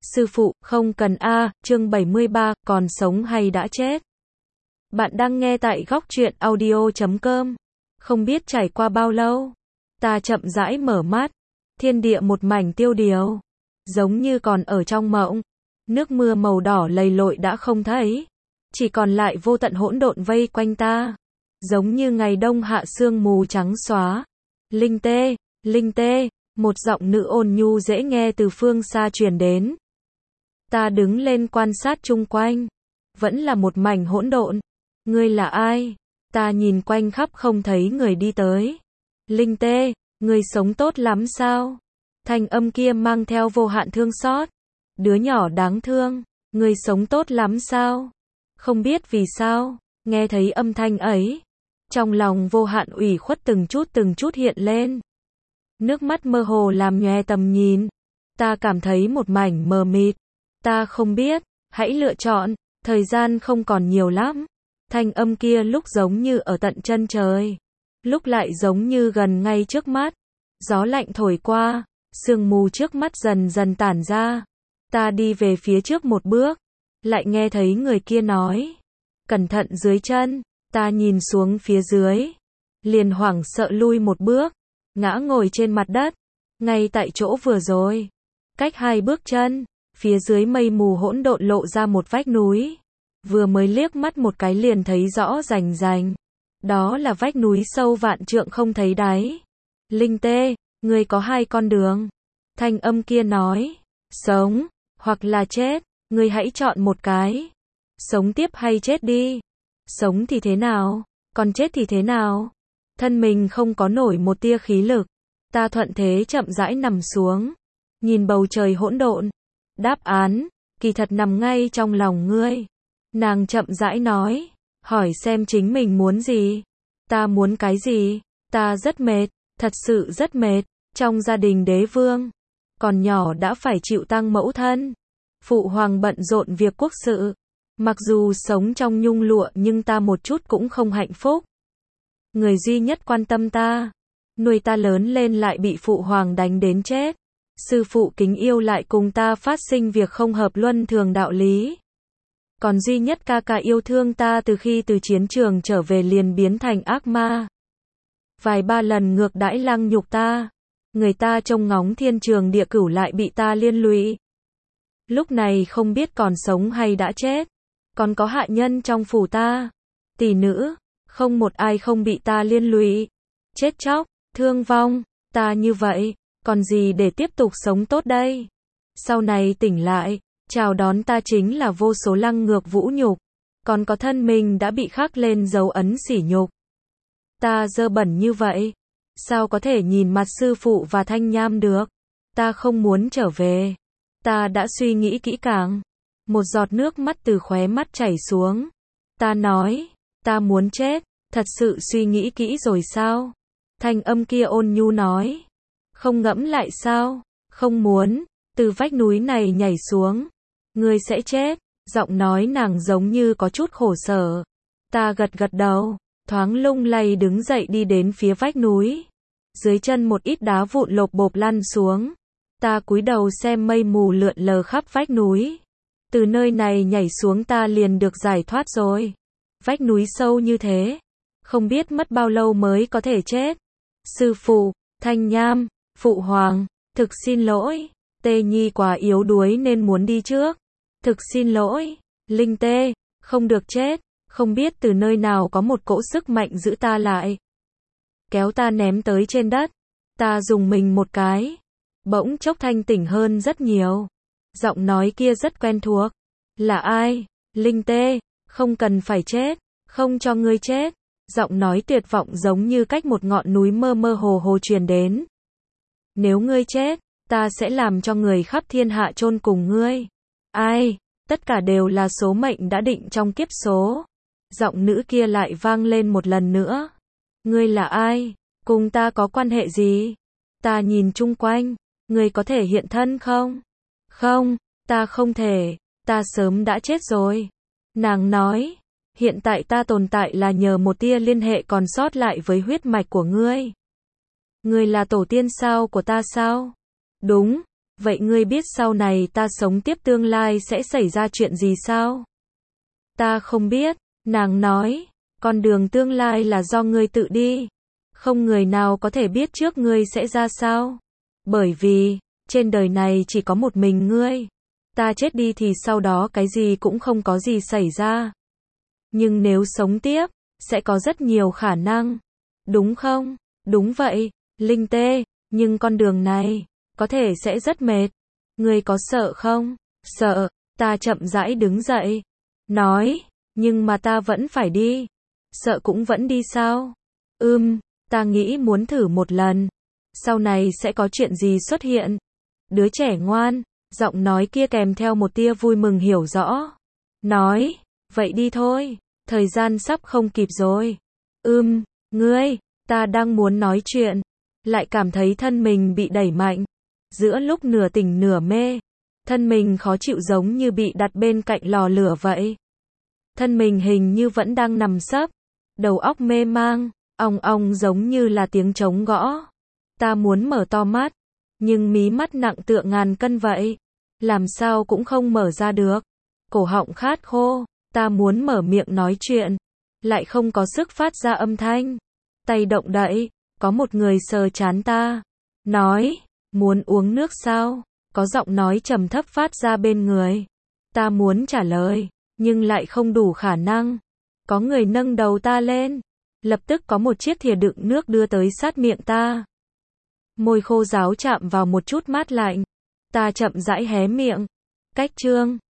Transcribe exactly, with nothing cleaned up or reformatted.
Sư phụ, không cần a, chương bảy mươi ba, còn sống hay đã chết? Bạn đang nghe tại góc truyện audio chấm com. Không biết trải qua bao lâu, ta chậm rãi mở mắt, thiên địa một mảnh tiêu điều, giống như còn ở trong mộng. Nước mưa màu đỏ lầy lội đã không thấy, chỉ còn lại vô tận hỗn độn vây quanh ta, giống như ngày đông hạ sương mù trắng xóa. Linh tê, linh tê, một giọng nữ ôn nhu dễ nghe từ phương xa truyền đến. Ta đứng lên quan sát chung quanh, vẫn là một mảnh hỗn độn. Ngươi là ai? Ta nhìn quanh khắp không thấy người đi tới. Linh tê, ngươi sống tốt lắm sao? Thanh âm kia mang theo vô hạn thương xót. Đứa nhỏ đáng thương, ngươi sống tốt lắm sao? Không biết vì sao, nghe thấy âm thanh ấy, trong lòng vô hạn ủy khuất từng chút từng chút hiện lên. Nước mắt mơ hồ làm nhòe tầm nhìn. Ta cảm thấy một mảnh mờ mịt. Ta không biết, hãy lựa chọn, thời gian không còn nhiều lắm. Thanh âm kia lúc giống như ở tận chân trời, lúc lại giống như gần ngay trước mắt. Gió lạnh thổi qua, sương mù trước mắt dần dần tản ra. Ta đi về phía trước một bước, lại nghe thấy người kia nói, cẩn thận dưới chân. Ta nhìn xuống phía dưới, liền hoảng sợ lui một bước, ngã ngồi trên mặt đất, ngay tại chỗ vừa rồi. Cách hai bước chân, phía dưới mây mù hỗn độn lộ ra một vách núi. Vừa mới liếc mắt một cái liền thấy rõ rành rành. Đó là vách núi sâu vạn trượng không thấy đáy. Linh tê, ngươi có hai con đường. Thanh âm kia nói, sống, hoặc là chết, ngươi hãy chọn một cái. Sống tiếp hay chết đi. Sống thì thế nào, còn chết thì thế nào? Thân mình không có nổi một tia khí lực. Ta thuận thế chậm rãi nằm xuống, nhìn bầu trời hỗn độn. Đáp án, kỳ thật nằm ngay trong lòng ngươi. Nàng chậm rãi nói, hỏi xem chính mình muốn gì. Ta muốn cái gì? Ta rất mệt, thật sự rất mệt. Trong gia đình đế vương, còn nhỏ đã phải chịu tang mẫu thân. Phụ hoàng bận rộn việc quốc sự. Mặc dù sống trong nhung lụa nhưng ta một chút cũng không hạnh phúc. Người duy nhất quan tâm ta, nuôi ta lớn lên lại bị phụ hoàng đánh đến chết. Sư phụ kính yêu lại cùng ta phát sinh việc không hợp luân thường đạo lý. Còn duy nhất ca ca yêu thương ta từ khi từ chiến trường trở về liền biến thành ác ma. Vài ba lần ngược đãi lăng nhục ta. Người ta trông ngóng thiên trường địa cửu lại bị ta liên lụy. Lúc này không biết còn sống hay đã chết. Còn có hạ nhân trong phủ ta, tỷ nữ, không một ai không bị ta liên lụy. Chết chóc, thương vong, ta như vậy, còn gì để tiếp tục sống tốt đây? Sau này tỉnh lại, chào đón ta chính là vô số lăng ngược vũ nhục, còn có thân mình đã bị khắc lên dấu ấn sỉ nhục. Ta dơ bẩn như vậy, sao có thể nhìn mặt sư phụ và Thanh Nham được? Ta không muốn trở về. Ta đã suy nghĩ kỹ càng. Một giọt nước mắt từ khóe mắt chảy xuống. Ta nói, ta muốn chết, thật sự suy nghĩ kỹ rồi sao? Thanh âm kia ôn nhu nói, không ngẫm lại sao? Không muốn, từ vách núi này nhảy xuống, ngươi sẽ chết. Giọng nói nàng giống như có chút khổ sở. Ta gật gật đầu, thoáng lung lay đứng dậy đi đến phía vách núi. Dưới chân một ít đá vụn lộp bộp lăn xuống. Ta cúi đầu xem mây mù lượn lờ khắp vách núi. Từ nơi này nhảy xuống ta liền được giải thoát rồi. Vách núi sâu như thế, không biết mất bao lâu mới có thể chết. Sư phụ, Thanh Nham, phụ hoàng, thực xin lỗi. Tê Nhi quá yếu đuối nên muốn đi trước. Thực xin lỗi. Linh tê, không được chết. Không biết từ nơi nào có một cỗ sức mạnh giữ ta lại, kéo ta ném tới trên đất. Ta dùng mình một cái, bỗng chốc thanh tỉnh hơn rất nhiều. Giọng nói kia rất quen thuộc. Là ai? Linh tê, không cần phải chết, không cho ngươi chết. Giọng nói tuyệt vọng giống như cách một ngọn núi mơ mơ hồ hồ truyền đến. Nếu ngươi chết, ta sẽ làm cho người khắp thiên hạ chôn cùng ngươi. Ai? Tất cả đều là số mệnh đã định trong kiếp số. Giọng nữ kia lại vang lên một lần nữa. Ngươi là ai? Cùng ta có quan hệ gì? Ta nhìn chung quanh. Ngươi có thể hiện thân không? Không, ta không thể. Ta sớm đã chết rồi. Nàng nói, hiện tại ta tồn tại là nhờ một tia liên hệ còn sót lại với huyết mạch của ngươi. Ngươi là tổ tiên sao của ta sao? Đúng, Vậy ngươi biết sau này ta sống tiếp tương lai sẽ xảy ra chuyện gì sao? Ta không biết, nàng nói, con đường tương lai là do ngươi tự đi. Không người nào có thể biết trước ngươi sẽ ra sao. Bởi vì, trên đời này chỉ có một mình ngươi. Ta chết đi thì sau đó cái gì cũng không có gì xảy ra. Nhưng nếu sống tiếp, sẽ có rất nhiều khả năng. Đúng không? Đúng vậy, Linh Tê, nhưng con đường này, có thể sẽ rất mệt. Ngươi có sợ không? Sợ, ta chậm rãi đứng dậy. Nói, nhưng mà ta vẫn phải đi. Sợ cũng vẫn đi sao? Ừm, ta nghĩ muốn thử một lần. Sau này sẽ có chuyện gì xuất hiện? Đứa trẻ ngoan, giọng nói kia kèm theo một tia vui mừng hiểu rõ. Nói, vậy đi thôi, thời gian sắp không kịp rồi. Ừm, ngươi, ta đang muốn nói chuyện, lại cảm thấy thân mình bị đẩy mạnh. Giữa lúc nửa tỉnh nửa mê, thân mình khó chịu giống như bị đặt bên cạnh lò lửa vậy. Thân mình hình như vẫn đang nằm sấp, đầu óc mê mang, ong ong giống như là tiếng trống gõ. Ta muốn mở to mắt, nhưng mí mắt nặng tựa ngàn cân vậy, làm sao cũng không mở ra được. Cổ họng khát khô, ta muốn mở miệng nói chuyện, lại không có sức phát ra âm thanh. Tay động đậy, có một người sờ trán ta, nói, muốn uống nước sao? Có giọng nói trầm thấp phát ra bên người. Ta muốn trả lời, nhưng lại không đủ khả năng. Có người nâng đầu ta lên, lập tức có một chiếc thìa đựng nước đưa tới sát miệng ta. Môi khô ráo chạm vào một chút mát lạnh. Ta chậm rãi hé miệng. Cách chương